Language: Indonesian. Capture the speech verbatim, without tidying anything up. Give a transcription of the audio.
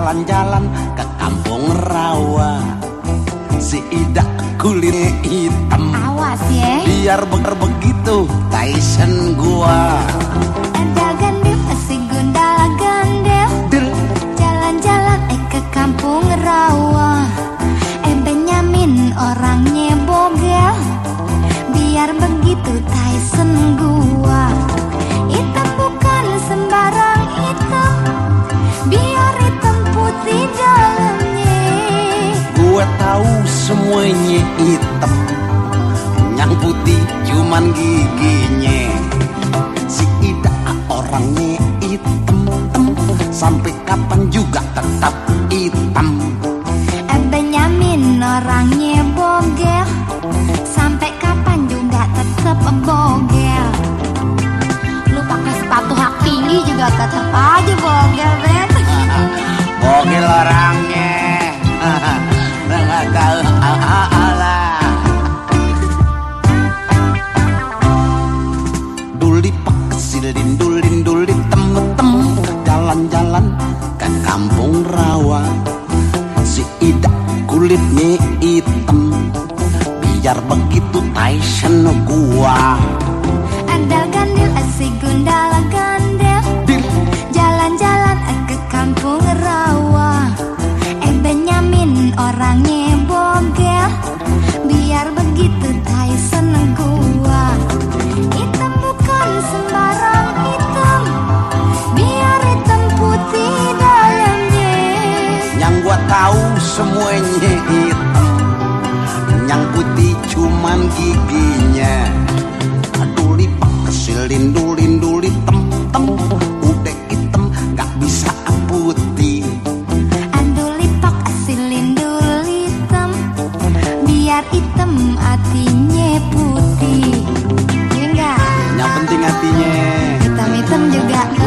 jalan-jalan ke kampung rawa. Si Ida kulitnya hitam, awas ya, biar beger begitu Tyson gua. Ada gandil, si gundala gandil, jalan-jalan eh ke kampung rawa. Eh Benyamin orangnya bogel, biar begitu Tyson gua. Hitam bukan sembarang hitam, biar hitam putih dalamnya. Gua tahu semuanya hitam, yang putih cuman giginya. Si Ida orangnya hitam, sampai kapan juga tetap hitam. Eh Benyamin orangnya bogel, sampai kapan juga tetap bogel. Lu pakai sepatu hak tinggi juga tetap aja bogel, Ben. Bogel orangnya, nggak tahu ala. Duli pak silin dulin duli tem-tem, jalan-jalan ke kampung rawa. Si Ida kulitnya hitam, biar begitu Tyson gua. Ada gandil, si gundala gandil, jalan-jalan ke kampung rawa. Eh Benyamin orangnya bogel, biar begitu Tyson gua. Hitam bukan sembarang hitam, biar hitam putih dalamnya. Yang gua tahu semuanya hitam, yang putih cuman giginya. Duli pak silin dulin duli tem-tem, udah hitam gak bisa putih. Anduli pak silin duli hitam, biar hitam hatinya putih. Iya enggak? Yang penting hatinya Hitam-hitam juga